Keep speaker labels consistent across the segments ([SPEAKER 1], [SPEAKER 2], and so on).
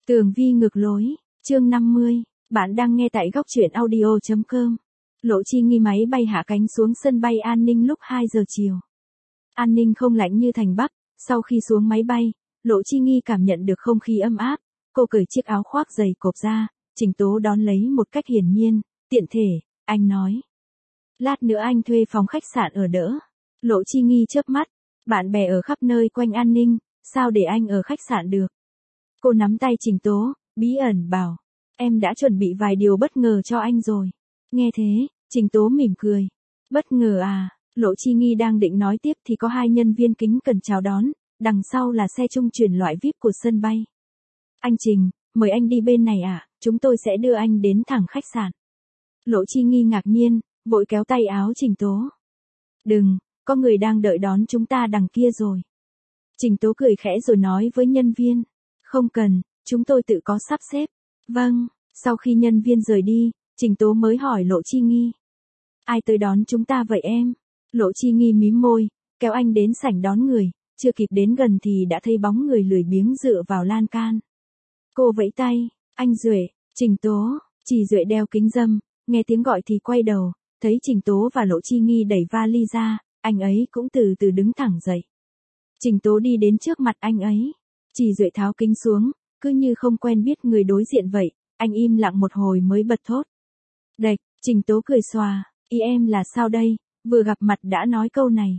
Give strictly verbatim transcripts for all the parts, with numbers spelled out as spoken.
[SPEAKER 1] Tường vi ngược lối, chương năm mươi, bạn đang nghe tại góc truyện audio chấm com. Lộ Chi Nghi máy bay hạ cánh xuống sân bay An Ninh lúc hai giờ chiều. An Ninh không lạnh như thành Bắc, sau khi xuống máy bay, Lộ Chi Nghi cảm nhận được không khí ấm áp, cô cởi chiếc áo khoác dày cộp ra, Trình Tố đón lấy một cách hiển nhiên, tiện thể, anh nói. Lát nữa anh thuê phòng khách sạn ở đỡ. Lộ Chi Nghi chớp mắt, bạn bè ở khắp nơi quanh An Ninh, sao để anh ở khách sạn được? Cô nắm tay Trình Tố, bí ẩn bảo, em đã chuẩn bị vài điều bất ngờ cho anh rồi. Nghe thế, Trình Tố mỉm cười. Bất ngờ à? Lộ Chi Nghi đang định nói tiếp thì có hai nhân viên kính cần chào đón, đằng sau là xe trung chuyển loại vi ai pi của sân bay. Anh Trình, mời anh đi bên này ạ, à, chúng tôi sẽ đưa anh đến thẳng khách sạn. Lộ Chi Nghi ngạc nhiên, vội kéo tay áo Trình Tố. Đừng, có người đang đợi đón chúng ta đằng kia rồi. Trình Tố cười khẽ rồi nói với nhân viên. Không cần, chúng tôi tự có sắp xếp. Vâng, sau khi nhân viên rời đi, Trình Tố mới hỏi Lộ Chi Nghi. Ai tới đón chúng ta vậy em? Lộ Chi Nghi mím môi, kéo anh đến sảnh đón người, chưa kịp đến gần thì đã thấy bóng người lười biếng dựa vào lan can. Cô vẫy tay, anh Duệ, Trình Tố, Chỉ Duệ đeo kính râm, nghe tiếng gọi thì quay đầu, thấy Trình Tố và Lộ Chi Nghi đẩy vali ra, anh ấy cũng từ từ đứng thẳng dậy. Trình Tố đi đến trước mặt anh ấy. Chỉ Duệ tháo kính xuống, cứ như không quen biết người đối diện vậy, anh im lặng một hồi mới bật thốt. Đệch, Trình Tố cười xòa, ý em là sao đây, vừa gặp mặt đã nói câu này.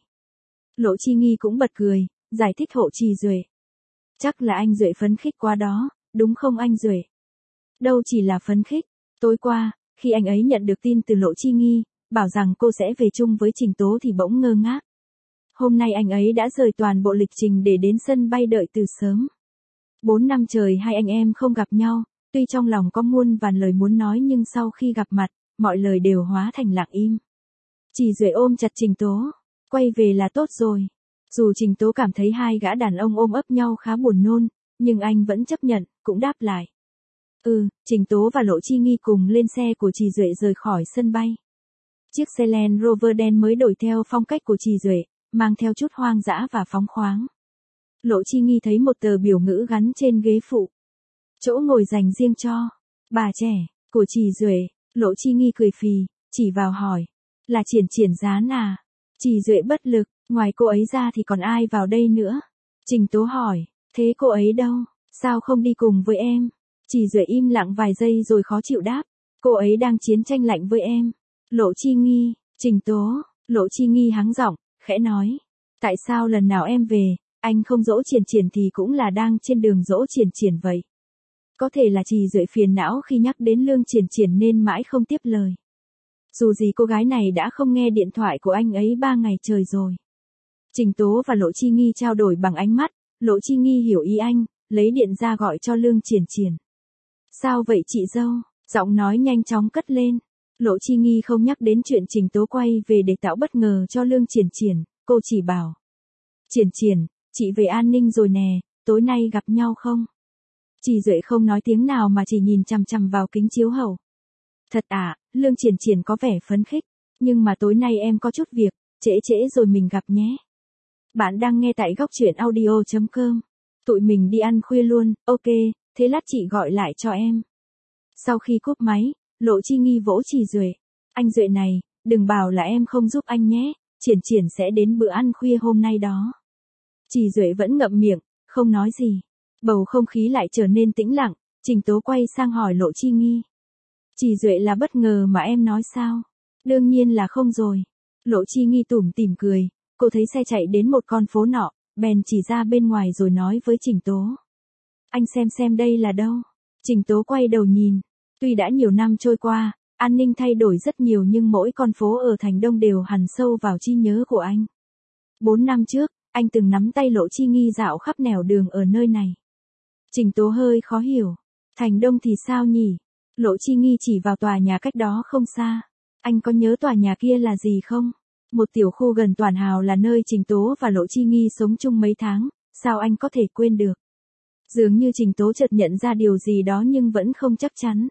[SPEAKER 1] Lộ Chi Nghi cũng bật cười, giải thích hộ Chỉ Duệ. Chắc là anh Duệ phấn khích quá đó, đúng không anh Duệ? Đâu chỉ là phấn khích, tối qua, khi anh ấy nhận được tin từ Lộ Chi Nghi, bảo rằng cô sẽ về chung với Trình Tố thì bỗng ngơ ngác. Hôm nay anh ấy đã rời toàn bộ lịch trình để đến sân bay đợi từ sớm. Bốn năm trời hai anh em không gặp nhau, tuy trong lòng có muôn vàn lời muốn nói nhưng sau khi gặp mặt, mọi lời đều hóa thành lặng im. Chỉ Duệ ôm chặt Trình Tố, quay về là tốt rồi. Dù Trình Tố cảm thấy hai gã đàn ông ôm ấp nhau khá buồn nôn, nhưng anh vẫn chấp nhận, cũng đáp lại. Ừ, Trình Tố và Lộ Chi Nghi cùng lên xe của Chỉ Duệ rời khỏi sân bay. Chiếc xe Land Rover đen mới đổi theo phong cách của Chỉ Duệ, mang theo chút hoang dã và phóng khoáng. Lộ Chi Nghi thấy một tờ biểu ngữ gắn trên ghế phụ. Chỗ ngồi dành riêng cho bà trẻ của Chỉ Duệ. Lộ Chi Nghi cười phì, chỉ vào hỏi, là Triển Triển dán à? Chỉ Duệ bất lực, ngoài cô ấy ra thì còn ai vào đây nữa? Trình Tố hỏi, thế cô ấy đâu? Sao không đi cùng với em? Chỉ Duệ im lặng vài giây rồi khó chịu đáp, cô ấy đang chiến tranh lạnh với em. Lộ Chi Nghi, Trình Tố, Lộ Chi Nghi hắng giọng, khẽ nói, tại sao lần nào em về, anh không dỗ Triển Triển thì cũng là đang trên đường dỗ Triển Triển vậy? Có thể là Chỉ Duệ phiền não khi nhắc đến Lương Triển Triển nên mãi không tiếp lời. Dù gì cô gái này đã không nghe điện thoại của anh ấy ba ngày trời rồi. Trình Tố và Lộ Chi Nghi trao đổi bằng ánh mắt, Lộ Chi Nghi hiểu ý anh, lấy điện ra gọi cho Lương Triển Triển. Sao vậy chị dâu? Giọng nói nhanh chóng cất lên. Lộ Chi Nghi không nhắc đến chuyện Trình Tố quay về để tạo bất ngờ cho Lương Triển Triển, cô chỉ bảo. Triển Triển, chị về An Ninh rồi nè, tối nay gặp nhau không? Chỉ Duệ không nói tiếng nào mà chỉ nhìn chằm chằm vào kính chiếu hậu. Thật à, Lương Triển Triển có vẻ phấn khích, nhưng mà tối nay em có chút việc, trễ trễ rồi mình gặp nhé. Bạn đang nghe tại góc truyện audio chấm com. Tụi mình đi ăn khuya luôn, ok, thế lát chị gọi lại cho em. Sau khi cúp máy, Lộ Chi Nghi vỗ Chỉ Duệ. Anh Duệ này, đừng bảo là em không giúp anh nhé, Triển Triển sẽ đến bữa ăn khuya hôm nay đó. Chỉ Duệ vẫn ngậm miệng, không nói gì. Bầu không khí lại trở nên tĩnh lặng, Trình Tố quay sang hỏi Lộ Chi Nghi. Chỉ Duệ là bất ngờ mà em nói sao? Đương nhiên là không rồi. Lộ Chi Nghi tủm tỉm cười, cô thấy xe chạy đến một con phố nọ, bèn chỉ ra bên ngoài rồi nói với Trình Tố. Anh xem xem đây là đâu? Trình Tố quay đầu nhìn. Tuy đã nhiều năm trôi qua, An Ninh thay đổi rất nhiều nhưng mỗi con phố ở Thành Đông đều hằn sâu vào trí nhớ của anh. Bốn năm trước, anh từng nắm tay Lộ Chi Nghi dạo khắp nẻo đường ở nơi này. Trình Tố hơi khó hiểu. Thành Đông thì sao nhỉ? Lộ Chi Nghi chỉ vào tòa nhà cách đó không xa. Anh có nhớ tòa nhà kia là gì không? Một tiểu khu gần Toàn Hào là nơi Trình Tố và Lộ Chi Nghi sống chung mấy tháng, sao anh có thể quên được? Dường như Trình Tố chợt nhận ra điều gì đó nhưng vẫn không chắc chắn.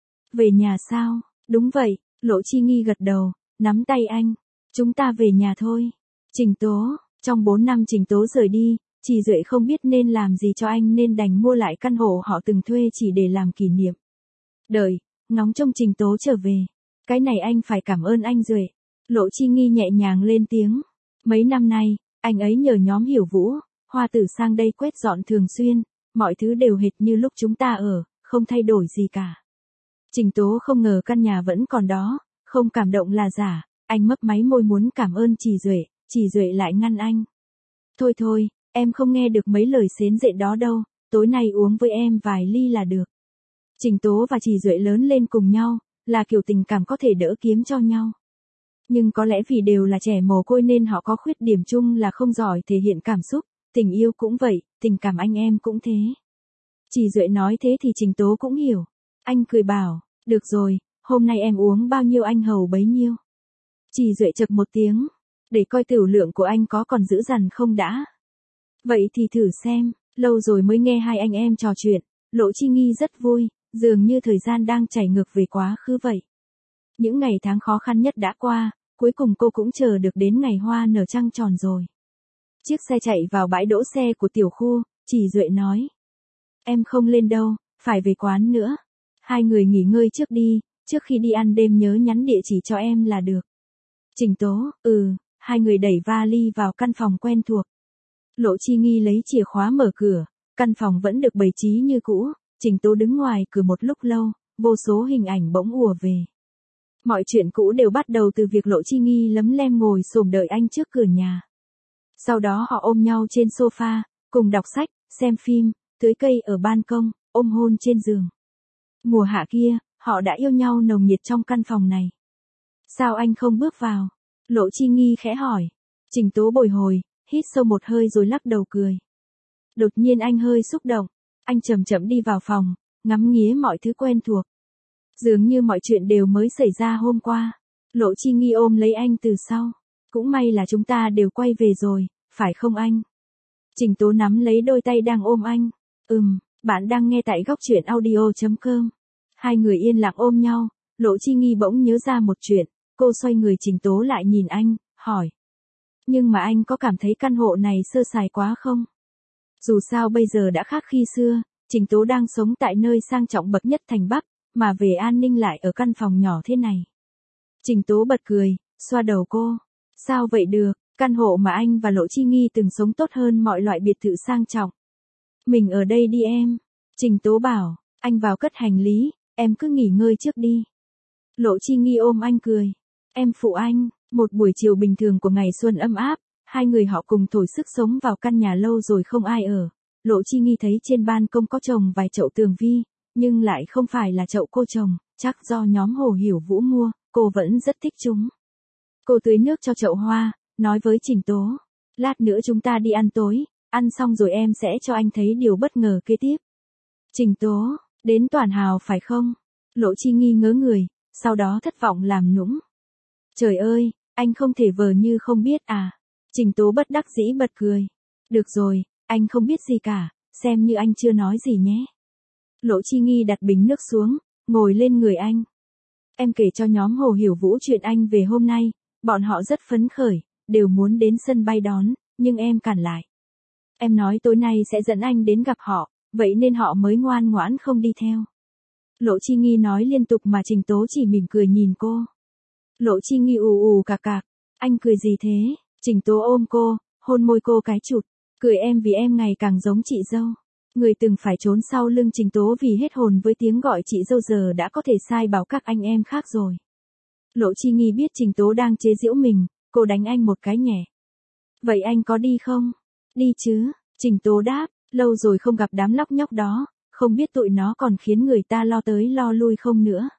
[SPEAKER 1] Về nhà sao? Đúng vậy, Lộ Chi Nghi gật đầu, nắm tay anh. Chúng ta về nhà thôi. Trình Tố, trong bốn năm Trình Tố rời đi, Chị Duệ không biết nên làm gì cho anh nên đành mua lại căn hộ họ từng thuê chỉ để làm kỷ niệm. Đợi, ngóng trông Trình Tố trở về. Cái này anh phải cảm ơn anh Duệ. Lộ Chi Nghi nhẹ nhàng lên tiếng. Mấy năm nay, anh ấy nhờ nhóm Hiểu Vũ, Hoa Tử sang đây quét dọn thường xuyên, mọi thứ đều hệt như lúc chúng ta ở, không thay đổi gì cả. Trình Tố không ngờ căn nhà vẫn còn đó, không cảm động là giả, anh mấp máy môi muốn cảm ơn chị Duệ, chị Duệ lại ngăn anh. Thôi thôi, em không nghe được mấy lời xến rệ đó đâu, tối nay uống với em vài ly là được. Trình Tố và chị Duệ lớn lên cùng nhau, là kiểu tình cảm có thể đỡ kiếm cho nhau. Nhưng có lẽ vì đều là trẻ mồ côi nên họ có khuyết điểm chung là không giỏi thể hiện cảm xúc, tình yêu cũng vậy, tình cảm anh em cũng thế. Chị Duệ nói thế thì Trình Tố cũng hiểu. Anh cười bảo, được rồi, hôm nay em uống bao nhiêu anh hầu bấy nhiêu. Chị Duệ chậc một tiếng, để coi tiểu lượng của anh có còn giữ dằn không đã. Vậy thì thử xem, lâu rồi mới nghe hai anh em trò chuyện, Lộ Chi Nghi rất vui, dường như thời gian đang chảy ngược về quá khứ vậy. Những ngày tháng khó khăn nhất đã qua, cuối cùng cô cũng chờ được đến ngày hoa nở trăng tròn rồi. Chiếc xe chạy vào bãi đỗ xe của tiểu khu, chị Duệ nói. Em không lên đâu, phải về quán nữa. Hai người nghỉ ngơi trước đi, trước khi đi ăn đêm nhớ nhắn địa chỉ cho em là được. Trình Tố, ừ, hai người đẩy vali vào căn phòng quen thuộc. Lộ Chi Nghi lấy chìa khóa mở cửa, căn phòng vẫn được bày trí như cũ, Trình Tố đứng ngoài cửa một lúc lâu, vô số hình ảnh bỗng ùa về. Mọi chuyện cũ đều bắt đầu từ việc Lộ Chi Nghi lấm lem ngồi xổm đợi anh trước cửa nhà. Sau đó họ ôm nhau trên sofa, cùng đọc sách, xem phim, tưới cây ở ban công, ôm hôn trên giường. Mùa hạ kia, họ đã yêu nhau nồng nhiệt trong căn phòng này. Sao anh không bước vào? Lộ Chi Nghi khẽ hỏi. Trình Tố bồi hồi, hít sâu một hơi rồi lắc đầu cười. Đột nhiên anh hơi xúc động, anh chậm chậm đi vào phòng, ngắm nghía mọi thứ quen thuộc. Dường như mọi chuyện đều mới xảy ra hôm qua. Lộ Chi Nghi ôm lấy anh từ sau. Cũng may là chúng ta đều quay về rồi, phải không anh? Trình Tố nắm lấy đôi tay đang ôm anh. Ừm, bạn đang nghe tại góc truyện audio chấm com. Hai người yên lặng ôm nhau, Lộ Chi Nghi bỗng nhớ ra một chuyện, cô xoay người Trình Tố lại nhìn anh, hỏi. Nhưng mà anh có cảm thấy căn hộ này sơ sài quá không? Dù sao bây giờ đã khác khi xưa, Trình Tố đang sống tại nơi sang trọng bậc nhất thành Bắc, mà về an ninh lại ở căn phòng nhỏ thế này. Trình Tố bật cười, xoa đầu cô. Sao vậy được, căn hộ mà anh và Lộ Chi Nghi từng sống tốt hơn mọi loại biệt thự sang trọng. Mình ở đây đi em. Trình Tố bảo, anh vào cất hành lý, em cứ nghỉ ngơi trước đi. Lộ Chi Nghi ôm anh cười. Em phụ anh, một buổi chiều bình thường của ngày xuân ấm áp, hai người họ cùng thổi sức sống vào căn nhà lâu rồi không ai ở. Lộ Chi Nghi thấy trên ban công có trồng vài chậu tường vi, nhưng lại không phải là chậu cô trồng, chắc do nhóm Hồ Hiểu Vũ mua, cô vẫn rất thích chúng. Cô tưới nước cho chậu hoa, nói với Trình Tố. Lát nữa chúng ta đi ăn tối, ăn xong rồi em sẽ cho anh thấy điều bất ngờ kế tiếp. Trình Tố, đến Toàn Hào phải không? Lộ Chi Nghi ngớ người, sau đó thất vọng làm nũng. Trời ơi, anh không thể vờ như không biết à? Trình Tố bất đắc dĩ bật cười. Được rồi, anh không biết gì cả, xem như anh chưa nói gì nhé. Lộ Chi Nghi đặt bình nước xuống, ngồi lên người anh. Em kể cho nhóm Hồ Hiểu Vũ chuyện anh về hôm nay, bọn họ rất phấn khởi, đều muốn đến sân bay đón, nhưng em cản lại. Em nói tối nay sẽ dẫn anh đến gặp họ, vậy nên họ mới ngoan ngoãn không đi theo. Lộ Chi Nghi nói liên tục mà Trình Tố chỉ mỉm cười nhìn cô. Lộ Chi Nghi ù ù cạc cạc, anh cười gì thế? Trình Tố ôm cô, hôn môi cô cái chụt, cười em vì em ngày càng giống chị dâu. Người từng phải trốn sau lưng Trình Tố vì hết hồn với tiếng gọi chị dâu giờ đã có thể sai bảo các anh em khác rồi. Lộ Chi Nghi biết Trình Tố đang chế giễu mình, cô đánh anh một cái nhẹ. Vậy anh có đi không? Đi chứ, Trình Tố đáp, lâu rồi không gặp đám lóc nhóc đó, không biết tụi nó còn khiến người ta lo tới lo lui không nữa.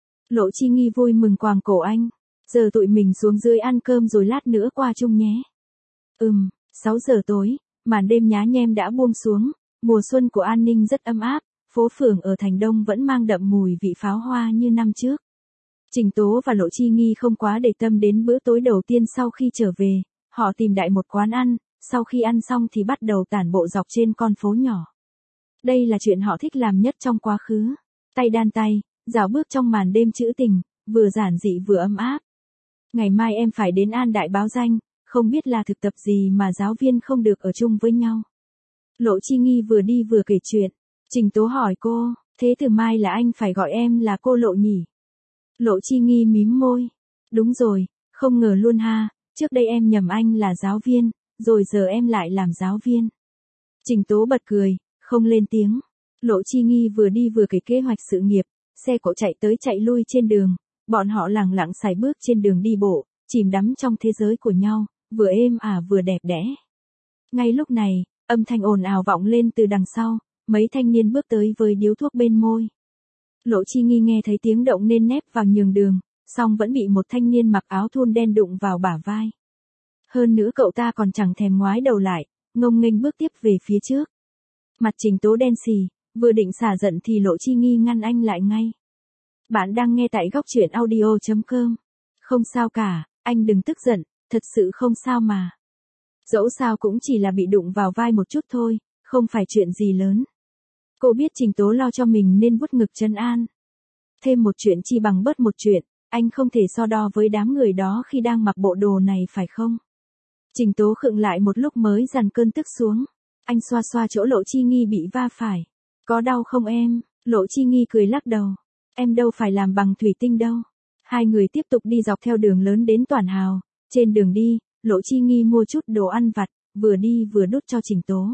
[SPEAKER 1] Lộ Chi Nghi vui mừng quàng cổ anh, giờ tụi mình xuống dưới ăn cơm rồi lát nữa qua chung nhé. Ừm, sáu giờ tối, màn đêm nhá nhem đã buông xuống, mùa xuân của An Ninh rất ấm áp, phố phường ở Thành Đông vẫn mang đậm mùi vị pháo hoa như năm trước. Trình Tố và Lộ Chi Nghi không quá để tâm đến bữa tối đầu tiên sau khi trở về, họ tìm đại một quán ăn, sau khi ăn xong thì bắt đầu tản bộ dọc trên con phố nhỏ. Đây là chuyện họ thích làm nhất trong quá khứ. Tay đan tay, dạo bước trong màn đêm trữ tình, vừa giản dị vừa ấm áp. Ngày mai em phải đến An Đại báo danh, không biết là thực tập gì mà giáo viên không được ở chung với nhau. Lộ Chi Nghi vừa đi vừa kể chuyện. Trình Tố hỏi cô, thế từ mai là anh phải gọi em là cô Lộ nhỉ? Lộ Chi Nghi mím môi. Đúng rồi, không ngờ luôn ha, trước đây em nhầm anh là giáo viên, rồi giờ em lại làm giáo viên. Trình Tố bật cười, không lên tiếng. Lộ Chi Nghi vừa đi vừa kể kế hoạch sự nghiệp, xe cộ chạy tới chạy lui trên đường, bọn họ lẳng lặng sải bước trên đường đi bộ, chìm đắm trong thế giới của nhau, vừa êm ả vừa đẹp đẽ. Ngay lúc này, âm thanh ồn ào vọng lên từ đằng sau, mấy thanh niên bước tới với điếu thuốc bên môi. Lộ Chi Nghi nghe thấy tiếng động nên nép vào nhường đường, song vẫn bị một thanh niên mặc áo thun đen đụng vào bả vai. Hơn nữa cậu ta còn chẳng thèm ngoái đầu lại, ngông nghênh bước tiếp về phía trước. Mặt Trình Tố đen xì, vừa định xả giận thì Lộ Chi Nghi ngăn anh lại ngay. Bạn đang nghe tại góc truyện audio chấm com. Không sao cả, anh đừng tức giận, thật sự không sao mà. Dẫu sao cũng chỉ là bị đụng vào vai một chút thôi, không phải chuyện gì lớn. Cô biết Trình Tố lo cho mình nên vuốt ngực trấn an. Thêm một chuyện chi bằng bớt một chuyện, anh không thể so đo với đám người đó khi đang mặc bộ đồ này phải không? Trình Tố khựng lại một lúc mới dằn cơn tức xuống. Anh xoa xoa chỗ Lộ Chi Nghi bị va phải. Có đau không em? Lộ Chi Nghi cười lắc đầu. Em đâu phải làm bằng thủy tinh đâu. Hai người tiếp tục đi dọc theo đường lớn đến Toàn Hào. Trên đường đi, Lộ Chi Nghi mua chút đồ ăn vặt, vừa đi vừa đút cho Trình Tố.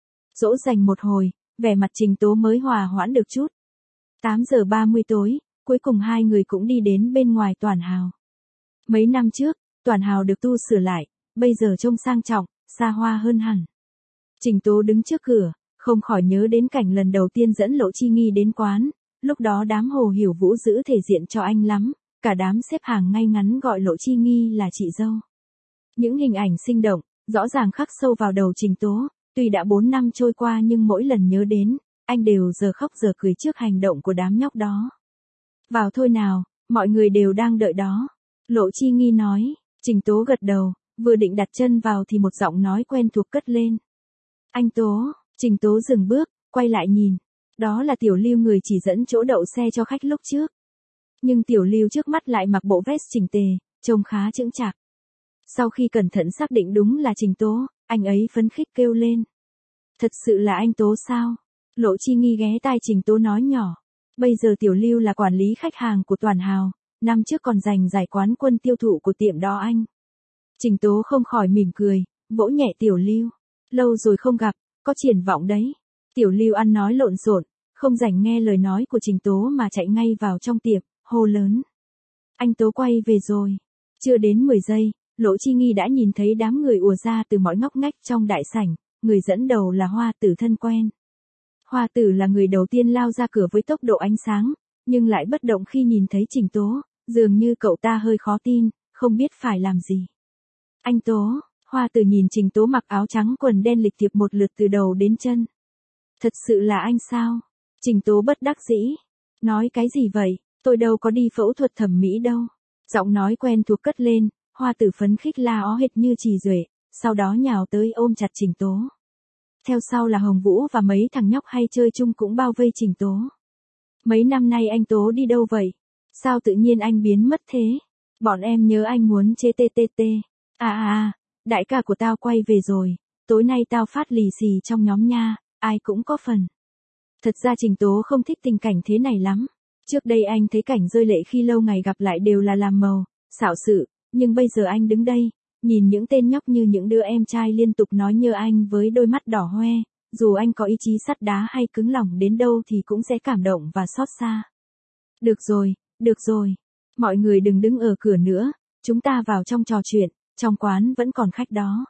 [SPEAKER 1] Dỗ dành một hồi, vẻ mặt Trình Tố mới hòa hoãn được chút. tám giờ ba mươi tối, cuối cùng hai người cũng đi đến bên ngoài Toàn Hào. Mấy năm trước, Toàn Hào được tu sửa lại, bây giờ trông sang trọng, xa hoa hơn hẳn. Trình Tố đứng trước cửa, không khỏi nhớ đến cảnh lần đầu tiên dẫn Lộ Chi Nghi đến quán, lúc đó đám Hồ Hiểu Vũ giữ thể diện cho anh lắm, cả đám xếp hàng ngay ngắn gọi Lộ Chi Nghi là chị dâu. Những hình ảnh sinh động, rõ ràng khắc sâu vào đầu Trình Tố, tuy đã bốn năm trôi qua nhưng mỗi lần nhớ đến, anh đều giờ khóc giờ cười trước hành động của đám nhóc đó. Vào thôi nào, mọi người đều đang đợi đó. Lộ Chi Nghi nói. Trình Tố gật đầu, vừa định đặt chân vào thì một giọng nói quen thuộc cất lên. Anh Tố. Trình Tố dừng bước, quay lại nhìn. Đó là Tiểu Lưu, người chỉ dẫn chỗ đậu xe cho khách lúc trước. Nhưng Tiểu Lưu trước mắt lại mặc bộ vest chỉnh tề, trông khá chững chạc. Sau khi cẩn thận xác định đúng là Trình Tố, anh ấy phấn khích kêu lên. Thật sự là anh Tố sao? Lộ Chi Nghi ghé tai Trình Tố nói nhỏ. Bây giờ Tiểu Lưu là quản lý khách hàng của Toàn Hào, năm trước còn giành giải quán quân tiêu thụ của tiệm đó anh. Trình Tố không khỏi mỉm cười, vỗ nhẹ Tiểu Lưu. Lâu rồi không gặp, có triển vọng đấy. Tiểu Lưu ăn nói lộn xộn, không rảnh nghe lời nói của Trình Tố mà chạy ngay vào trong tiệm, hô lớn. Anh Tố quay về rồi. Chưa đến mười giây, Lộ Chi Nghi đã nhìn thấy đám người ùa ra từ mọi ngóc ngách trong đại sảnh, người dẫn đầu là Hoa Tử thân quen. Hoa Tử là người đầu tiên lao ra cửa với tốc độ ánh sáng, nhưng lại bất động khi nhìn thấy Trình Tố, dường như cậu ta hơi khó tin, không biết phải làm gì. Anh Tố. Hoa Tử nhìn Trình Tố mặc áo trắng quần đen lịch thiệp một lượt từ đầu đến chân. Thật sự là anh sao? Trình Tố bất đắc dĩ. Nói cái gì vậy, tôi đâu có đi phẫu thuật thẩm mỹ đâu. Giọng nói quen thuộc cất lên, Hoa Tử phấn khích la ó hệt như trì duệ, sau đó nhào tới ôm chặt Trình Tố. Theo sau là Hồng Vũ và mấy thằng nhóc hay chơi chung cũng bao vây Trình Tố. Mấy năm nay anh Tố đi đâu vậy? Sao tự nhiên anh biến mất thế? Bọn em nhớ anh muốn chê tê tê tê. À à à, đại ca của tao quay về rồi, tối nay tao phát lì xì trong nhóm nha, ai cũng có phần. Thật ra Trình Tố không thích tình cảnh thế này lắm. Trước đây anh thấy cảnh rơi lệ khi lâu ngày gặp lại đều là làm màu, xạo sự, nhưng bây giờ anh đứng đây, nhìn những tên nhóc như những đứa em trai liên tục nói nhớ anh với đôi mắt đỏ hoe, dù anh có ý chí sắt đá hay cứng lòng đến đâu thì cũng sẽ cảm động và xót xa. Được rồi, được rồi, mọi người đừng đứng ở cửa nữa, chúng ta vào trong trò chuyện, trong quán vẫn còn khách đó.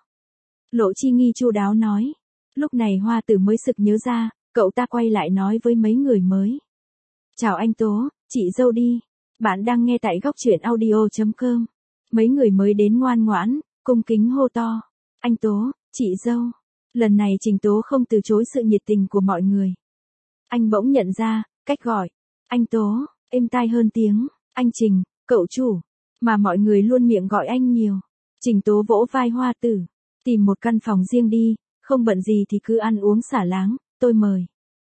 [SPEAKER 1] Lộ Chi Nghi chu đáo nói. Lúc này Hoa Tử mới sực nhớ ra, cậu ta quay lại nói với mấy người mới. Chào anh Tố, chị dâu đi. Bạn đang nghe tại góc truyện audio chấm com. Mấy người mới đến ngoan ngoãn, cung kính hô to. Anh Tố, chị dâu. Lần này Trình Tố không từ chối sự nhiệt tình của mọi người. Anh bỗng nhận ra, cách gọi. Anh Tố, êm tai hơn tiếng, anh Trình, cậu chủ. Mà mọi người luôn miệng gọi anh nhiều. Trình Tố vỗ vai Hoa Tử. Tìm một căn phòng riêng đi, không bận gì thì cứ ăn uống xả láng, tôi mời.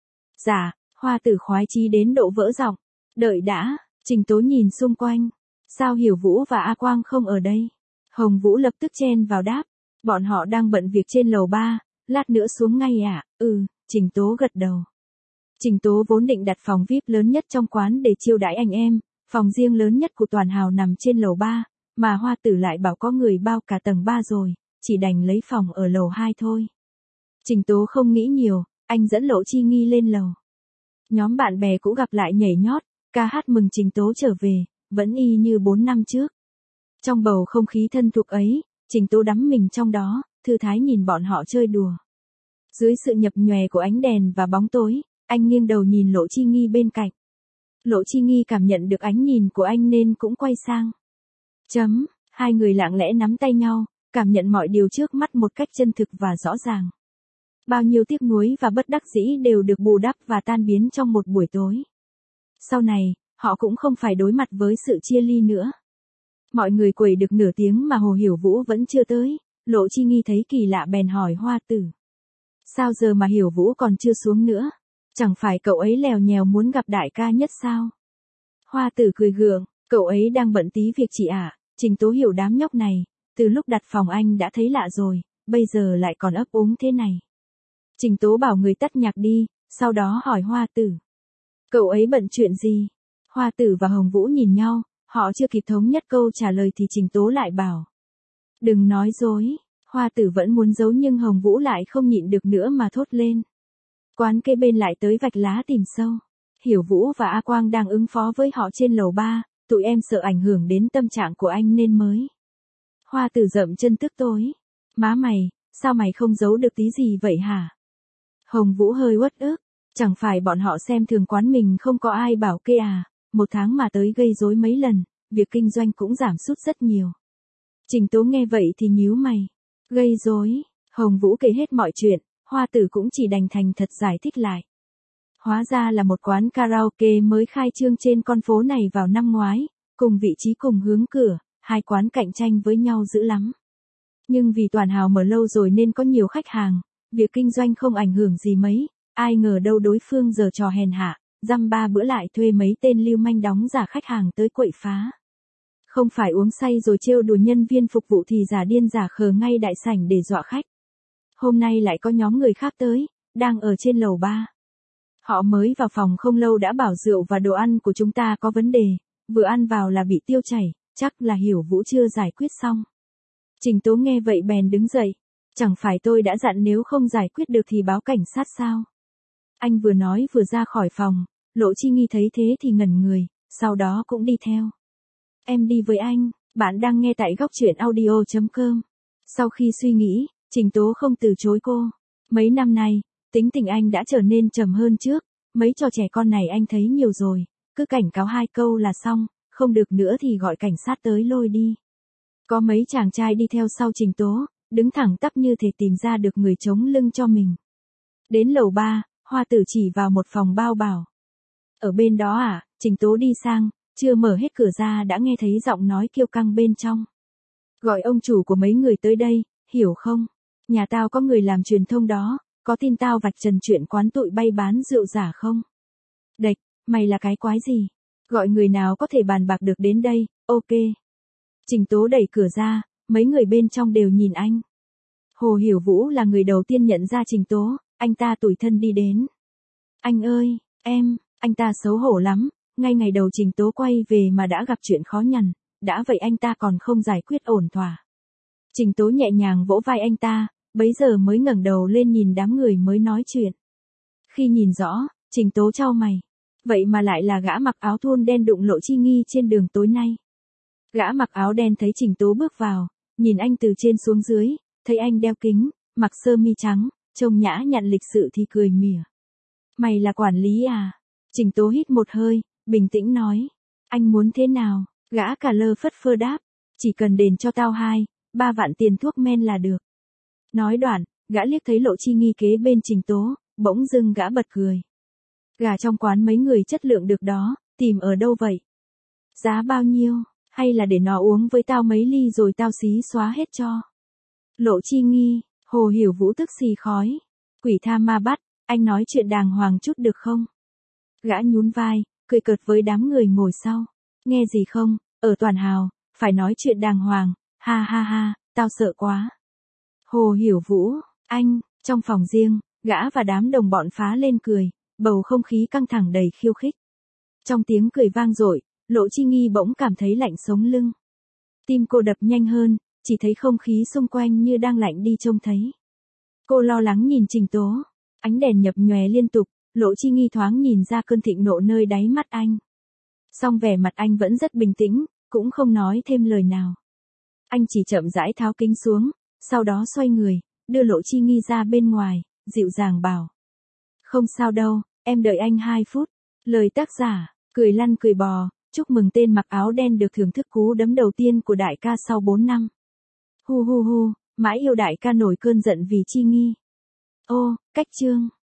[SPEAKER 1] Dạ, Hoa Tử khoái chí đến độ vỡ giọng. Đợi đã, Trình Tố nhìn xung quanh. Sao Hiểu Vũ và A Quang không ở đây? Hồng Vũ lập tức chen vào đáp. Bọn họ đang bận việc trên lầu ba, lát nữa xuống ngay ạ, à? Ừ, Trình Tố gật đầu. Trình Tố vốn định đặt phòng vi ai pi lớn nhất trong quán để chiêu đãi anh em, phòng riêng lớn nhất của Toàn Hào nằm trên lầu ba, mà Hoa Tử lại bảo có người bao cả tầng ba rồi, chỉ đành lấy phòng ở lầu hai thôi. Trình Tố không nghĩ nhiều, anh dẫn Lộ Chi Nghi lên lầu. Nhóm bạn bè cũng gặp lại nhảy nhót, ca hát mừng Trình Tố trở về, vẫn y như bốn năm trước. Trong bầu không khí thân thuộc ấy, Trình Tố đắm mình trong đó, thư thái nhìn bọn họ chơi đùa. Dưới sự nhập nhòe của ánh đèn và bóng tối, anh nghiêng đầu nhìn Lộ Chi Nghi bên cạnh. Lộ Chi Nghi cảm nhận được ánh nhìn của anh nên cũng quay sang. Chấm, hai người lặng lẽ nắm tay nhau, cảm nhận mọi điều trước mắt một cách chân thực và rõ ràng. Bao nhiêu tiếc nuối và bất đắc dĩ đều được bù đắp và tan biến trong một buổi tối. Sau này, họ cũng không phải đối mặt với sự chia ly nữa. Mọi người quẩy được nửa tiếng mà Hồ Hiểu Vũ vẫn chưa tới, Lộ Chi Nghi thấy kỳ lạ bèn hỏi Hoa Tử. Sao giờ mà Hiểu Vũ còn chưa xuống nữa? Chẳng phải cậu ấy lèo nhèo muốn gặp đại ca nhất sao? Hoa Tử cười gượng, cậu ấy đang bận tí việc chị ạ, à. Trình Tố hiểu đám nhóc này, từ lúc đặt phòng anh đã thấy lạ rồi, bây giờ lại còn ấp úng thế này. Trình Tố bảo người tắt nhạc đi, sau đó hỏi Hoa Tử. Cậu ấy bận chuyện gì? Hoa Tử và Hồng Vũ nhìn nhau, họ chưa kịp thống nhất câu trả lời thì Trình Tố lại bảo. Đừng nói dối, Hoa Tử vẫn muốn giấu nhưng Hồng Vũ lại không nhịn được nữa mà thốt lên. Quán kế bên lại tới vạch lá tìm sâu. Hiểu Vũ và A Quang đang ứng phó với họ trên lầu ba, tụi em sợ ảnh hưởng đến tâm trạng của anh nên mới. Hoa Tử dậm chân tức tối. Má mày, sao mày không giấu được tí gì vậy hả? Hồng Vũ hơi uất ức, chẳng phải bọn họ xem thường quán mình không có ai bảo kê à, một tháng mà tới gây rối mấy lần, việc kinh doanh cũng giảm sút rất nhiều. Trình Tố nghe vậy thì nhíu mày. Gây rối, Hồng Vũ kể hết mọi chuyện, Hoa Tử cũng chỉ đành thành thật giải thích lại. Hóa ra là một quán karaoke mới khai trương trên con phố này vào năm ngoái, cùng vị trí cùng hướng cửa, hai quán cạnh tranh với nhau dữ lắm. Nhưng vì Toàn Hào mở lâu rồi nên có nhiều khách hàng, việc kinh doanh không ảnh hưởng gì mấy, ai ngờ đâu đối phương giở trò hèn hạ, dăm ba bữa lại thuê mấy tên lưu manh đóng giả khách hàng tới quậy phá. Không phải uống say rồi trêu đùa nhân viên phục vụ thì giả điên giả khờ ngay đại sảnh để dọa khách. Hôm nay lại có nhóm người khác tới, đang ở trên lầu ba. Họ mới vào phòng không lâu đã bảo rượu và đồ ăn của chúng ta có vấn đề, vừa ăn vào là bị tiêu chảy, chắc là Hiểu Vũ chưa giải quyết xong. Trình Tố nghe vậy bèn đứng dậy. Chẳng phải tôi đã dặn nếu không giải quyết được thì báo cảnh sát sao? Anh vừa nói vừa ra khỏi phòng, Lộ Chi Nghi thấy thế thì ngẩn người, sau đó cũng đi theo. Em đi với anh, bạn đang nghe tại góc truyện audio chấm com. Sau khi suy nghĩ, Trình Tố không từ chối cô. Mấy năm nay, tính tình anh đã trở nên trầm hơn trước, mấy trò trẻ con này anh thấy nhiều rồi, cứ cảnh cáo hai câu là xong, không được nữa thì gọi cảnh sát tới lôi đi. Có mấy chàng trai đi theo sau Trình Tố, đứng thẳng tắp như thể tìm ra được người chống lưng cho mình. Đến lầu ba, Hoa Tử chỉ vào một phòng bao bảo. Ở bên đó à, Trình Tố đi sang, chưa mở hết cửa ra đã nghe thấy giọng nói kiêu căng bên trong. Gọi ông chủ của mấy người tới đây, hiểu không? Nhà tao có người làm truyền thông đó, có tin tao vạch trần chuyện quán tụi bay bán rượu giả không? Đệch, mày là cái quái gì? Gọi người nào có thể bàn bạc được đến đây, ok. Trình Tố đẩy cửa ra, mấy người bên trong đều nhìn anh. Hồ Hiểu Vũ là người đầu tiên nhận ra Trình Tố, anh ta tủi thân đi đến. Anh ơi, em, anh ta xấu hổ lắm, ngay ngày đầu Trình Tố quay về mà đã gặp chuyện khó nhằn, đã vậy anh ta còn không giải quyết ổn thỏa. Trình Tố nhẹ nhàng vỗ vai anh ta, bấy giờ mới ngẩng đầu lên nhìn đám người mới nói chuyện. Khi nhìn rõ, Trình Tố chau mày. Vậy mà lại là gã mặc áo thun đen đụng Lộ Chi Nghi trên đường tối nay. Gã mặc áo đen thấy Trình Tố bước vào, nhìn anh từ trên xuống dưới, thấy anh đeo kính, mặc sơ mi trắng, trông nhã nhặn lịch sự thì cười mỉa. Mày là quản lý à? Trình Tố hít một hơi, bình tĩnh nói. Anh muốn thế nào? Gã cà lơ phất phơ đáp. Chỉ cần đền cho tao hai, ba vạn tiền thuốc men là được. Nói đoạn, gã liếc thấy Lộ Chi Nghi kế bên Trình Tố, bỗng dưng gã bật cười. Gà trong quán mấy người chất lượng được đó, tìm ở đâu vậy? Giá bao nhiêu? Hay là để nó uống với tao mấy ly rồi tao xí xóa hết cho? Lộ Chi Nghi, Hồ Hiểu Vũ tức xì khói. Quỷ tha ma bắt, anh nói chuyện đàng hoàng chút được không? Gã nhún vai, cười cợt với đám người ngồi sau. Nghe gì không, ở Toàn Hào, phải nói chuyện đàng hoàng, ha ha ha, tao sợ quá. Hồ Hiểu Vũ, anh, Trong phòng riêng, gã và đám đồng bọn phá lên cười, bầu không khí căng thẳng đầy khiêu khích. Trong tiếng cười vang dội, Lộ Chi Nghi bỗng cảm thấy lạnh sống lưng. Tim cô đập nhanh hơn, chỉ thấy không khí xung quanh như đang lạnh đi trông thấy. Cô lo lắng nhìn Trình Tố, ánh đèn nhập nhòe liên tục, Lộ Chi Nghi thoáng nhìn ra cơn thịnh nộ nơi đáy mắt anh. Song vẻ mặt anh vẫn rất bình tĩnh, cũng không nói thêm lời nào. Anh chỉ chậm rãi tháo kính xuống, sau đó xoay người, đưa Lộ Chi Nghi ra bên ngoài, dịu dàng bảo. Không sao đâu, em đợi anh hai phút. Lời tác giả, cười lăn cười bò, chúc mừng tên mặc áo đen được thưởng thức cú đấm đầu tiên của đại ca sau bốn năm. Hu hu hu, mãi yêu đại ca nổi cơn giận vì Chi Nghi. Ô, cách chương.